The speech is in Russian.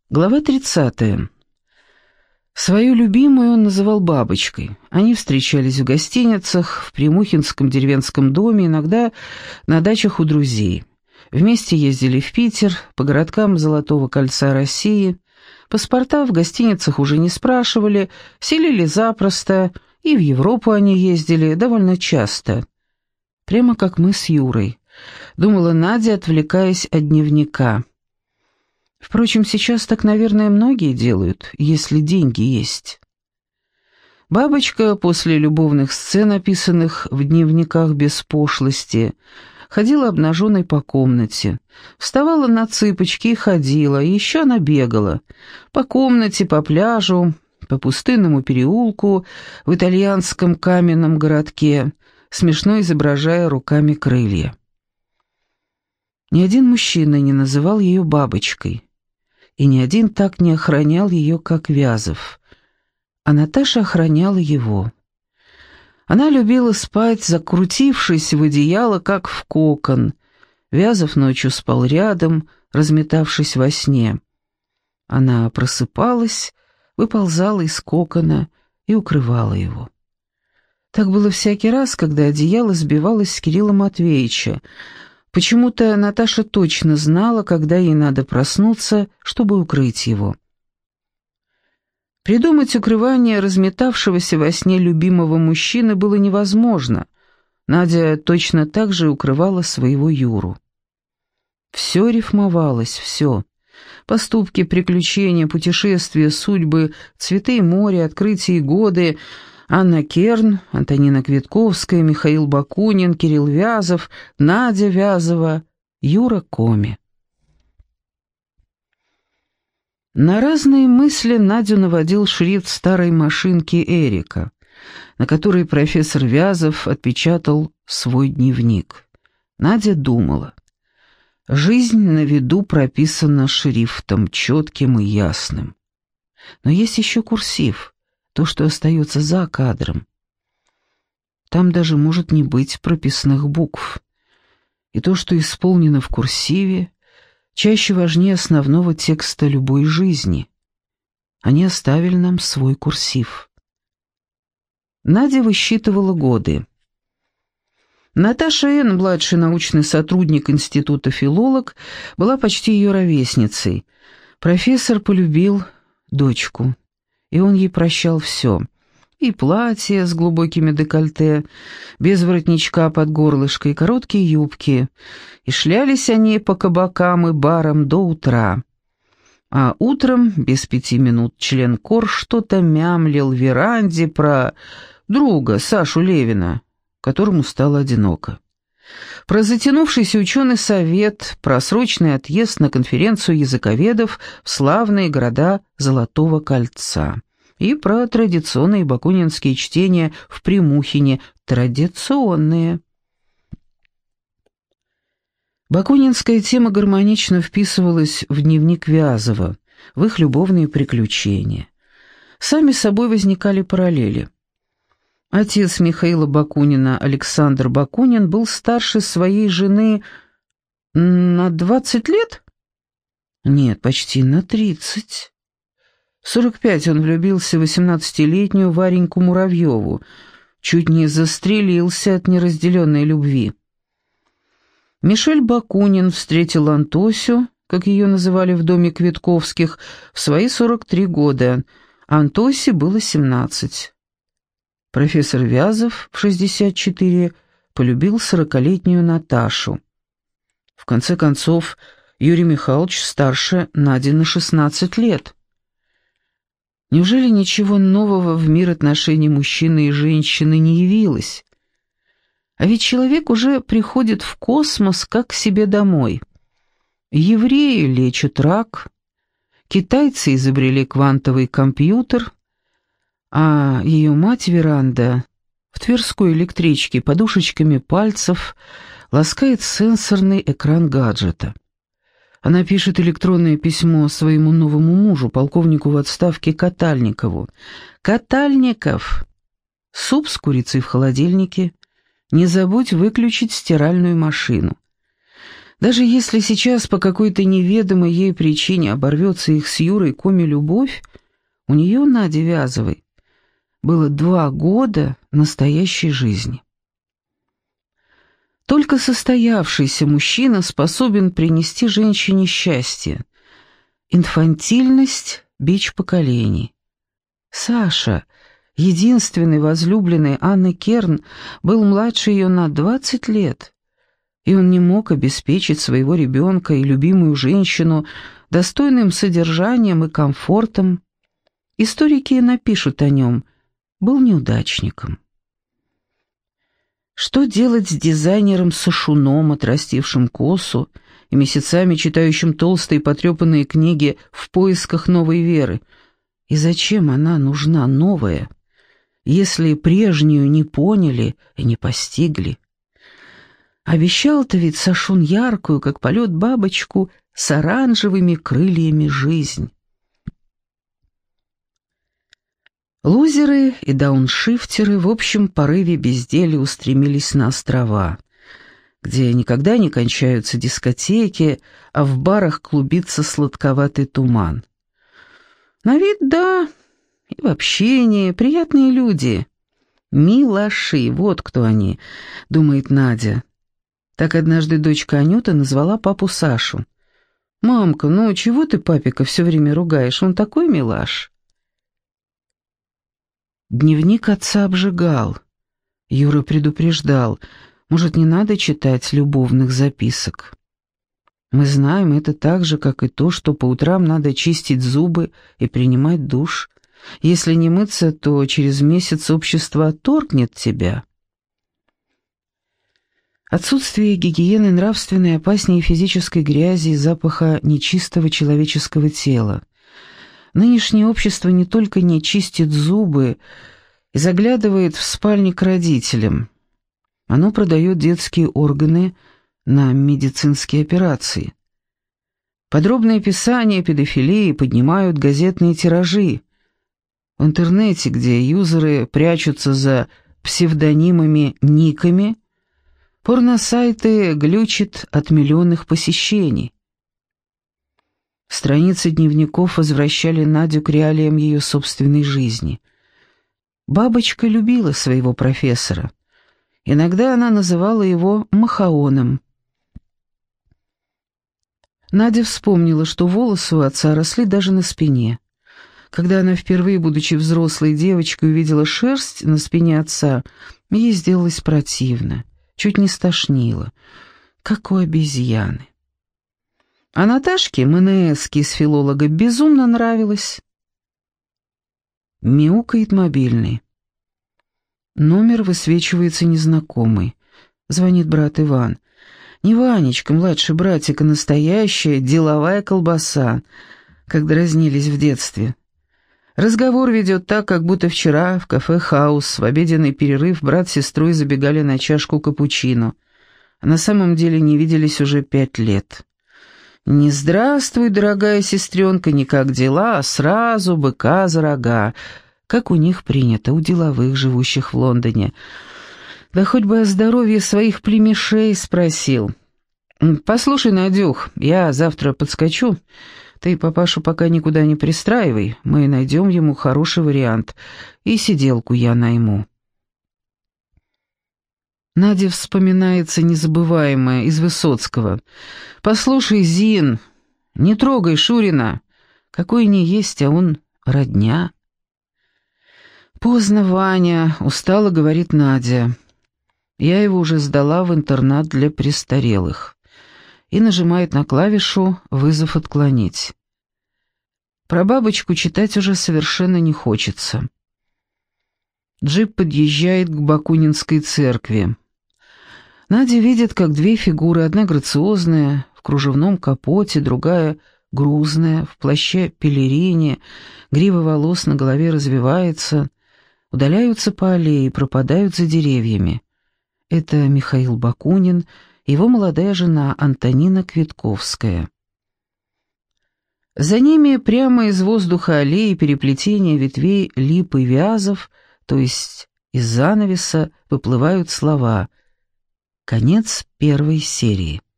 Глава 30. Свою любимую он называл бабочкой. Они встречались в гостиницах, в Примухинском деревенском доме, иногда на дачах у друзей. Вместе ездили в Питер, по городкам Золотого кольца России. Паспорта в гостиницах уже не спрашивали, селили запросто, и в Европу они ездили довольно часто. Прямо как мы с Юрой, думала Надя, отвлекаясь от дневника. Впрочем, сейчас так, наверное, многие делают, если деньги есть. Бабочка после любовных сцен, описанных в дневниках без пошлости, ходила обнаженной по комнате, вставала на цыпочки и ходила, и еще она бегала по комнате, по пляжу, по пустынному переулку в итальянском каменном городке, смешно изображая руками крылья. Ни один мужчина не называл ее бабочкой. И ни один так не охранял ее, как Вязов. А Наташа охраняла его. Она любила спать, закрутившись в одеяло, как в кокон. Вязов ночью спал рядом, разметавшись во сне. Она просыпалась, выползала из кокона и укрывала его. Так было всякий раз, когда одеяло сбивалось с Кирилла Матвеевича. Почему-то Наташа точно знала, когда ей надо проснуться, чтобы укрыть его. Придумать укрывание разметавшегося во сне любимого мужчины было невозможно. Надя точно так же укрывала своего Юру. Все рифмовалось, все. Поступки, приключения, путешествия, судьбы, цветы и море, открытия и годы — Анна Керн, Антонина Квитковская, Михаил Бакунин, Кирилл Вязов, Надя Вязова, Юра Коми. На разные мысли Надю наводил шрифт старой машинки Эрика, на которой профессор Вязов отпечатал свой дневник. Надя думала. Жизнь на виду прописана шрифтом, четким и ясным. Но есть еще курсив. То, что остается за кадром. Там даже может не быть прописных букв. И то, что исполнено в курсиве, чаще важнее основного текста любой жизни. Они оставили нам свой курсив. Надя высчитывала годы. Наташа Н., младший научный сотрудник института филолог, была почти ее ровесницей. Профессор полюбил дочку. И он ей прощал все. И платье с глубокими декольте, без воротничка под горлышко, и короткие юбки. И шлялись они по кабакам и барам до утра. А утром, без 5 минут, член кор что-то мямлил в веранде про друга Сашу Левина, которому стало одиноко. Про затянувшийся ученый совет, про срочный отъезд на конференцию языковедов в славные города Золотого кольца и про традиционные бакунинские чтения в Примухине, традиционные. Бакунинская тема гармонично вписывалась в дневник Вязова, в их любовные приключения. Сами собой возникали параллели. Отец Михаила Бакунина, Александр Бакунин, был старше своей жены на 20 лет? Нет, почти на 30. В 45 он влюбился в 18-летнюю Вареньку Муравьеву, чуть не застрелился от неразделенной любви. Мишель Бакунин встретил Антосю, как ее называли в доме Квитковских, в свои 43 года, а Антосе было 17. Профессор Вязов в 64 полюбил 40-летнюю Наташу. В конце концов, Юрий Михайлович старше Нади на 16 лет. Неужели ничего нового в мир отношений мужчины и женщины не явилось? А ведь человек уже приходит в космос как к себе домой. Евреи лечат рак, китайцы изобрели квантовый компьютер, а ее мать Веранда в тверской электричке подушечками пальцев ласкает сенсорный экран гаджета. Она пишет электронное письмо своему новому мужу, полковнику в отставке Катальникову. «Катальников! Суп с курицей в холодильнике. Не забудь выключить стиральную машину». Даже если сейчас по какой-то неведомой ей причине оборвется их с Юрой Коми любовь, у нее, Нади Вязовой, было 2 года настоящей жизни. Только состоявшийся мужчина способен принести женщине счастье. Инфантильность – бич поколений. Саша, единственный возлюбленный Анны Керн, был младше ее на 20 лет, и он не мог обеспечить своего ребенка и любимую женщину достойным содержанием и комфортом. Историки напишут о нем: был неудачником. Что делать с дизайнером Сашуном, отрастившим косу и месяцами читающим толстые потрепанные книги в поисках новой веры? И зачем она нужна, новая, если прежнюю не поняли и не постигли? Обещал-то ведь Сашун яркую, как полет, бабочку с оранжевыми крыльями жизнь. Лузеры и дауншифтеры в общем порыве безделия устремились на острова, где никогда не кончаются дискотеки, а в барах клубится сладковатый туман. На вид, да, и в общении приятные люди. Милаши, вот кто они, думает Надя. Так однажды дочка Анюта назвала папу Сашу. «Мамка, ну чего ты папика все время ругаешь? Он такой милаш». Дневник отца обжигал. Юра предупреждал: может, не надо читать любовных записок. Мы знаем это так же, как и то, что по утрам надо чистить зубы и принимать душ. Если не мыться, то через месяц общество отторгнет тебя. Отсутствие гигиены нравственной опаснее физической грязи и запаха нечистого человеческого тела. Нынешнее общество не только не чистит зубы и заглядывает в спальни к родителям. Оно продает детские органы на медицинские операции. Подробные описания педофилии поднимают газетные тиражи. В интернете, где юзеры прячутся за псевдонимами-никами, порносайты глючат от миллионных посещений. Страницы дневников возвращали Надю к реалиям ее собственной жизни. Бабочка любила своего профессора. Иногда она называла его Махаоном. Надя вспомнила, что волосы у отца росли даже на спине. Когда она впервые, будучи взрослой девочкой, увидела шерсть на спине отца, ей сделалось противно, чуть не стошнило, как у обезьяны. А Наташке МНС-ке из филолога безумно нравилось. Мяукает мобильный. Номер высвечивается незнакомый. Звонит брат Иван. Не Ванечка, младший братик, а настоящая деловая колбаса, как дразнились в детстве. Разговор ведет так, как будто вчера в кафе «Хаус» в обеденный перерыв брат с сестрой забегали на чашку капучино, а на самом деле не виделись уже 5 лет. Не «здравствуй, дорогая сестренка», не «как дела», а сразу быка за рога, как у них принято, у деловых, живущих в Лондоне. Да хоть бы о здоровье своих племешей спросил. «Послушай, Надюх, я завтра подскочу. Ты папашу пока никуда не пристраивай, мы найдем ему хороший вариант, и сиделку я найму». Наде вспоминается незабываемое из Высоцкого. «Послушай, Зин, не трогай Шурина, какой ни есть, а он родня». «Поздно, Ваня», — устало говорит Надя. «Я его уже сдала в интернат для престарелых». И нажимает на клавишу «Вызов отклонить». Про бабочку читать уже совершенно не хочется. Джип подъезжает к Бакунинской церкви. Надя видит, как 2 фигуры, одна грациозная, в кружевном капоте, другая грузная, в плаще-пелерине, грива волос на голове развивается, удаляются по аллее, пропадают за деревьями. Это Михаил Бакунин, его молодая жена Антонина Квитковская. За ними прямо из воздуха аллеи переплетения ветвей лип и вязов, то есть из занавеса, выплывают слова «Конец 1 серии».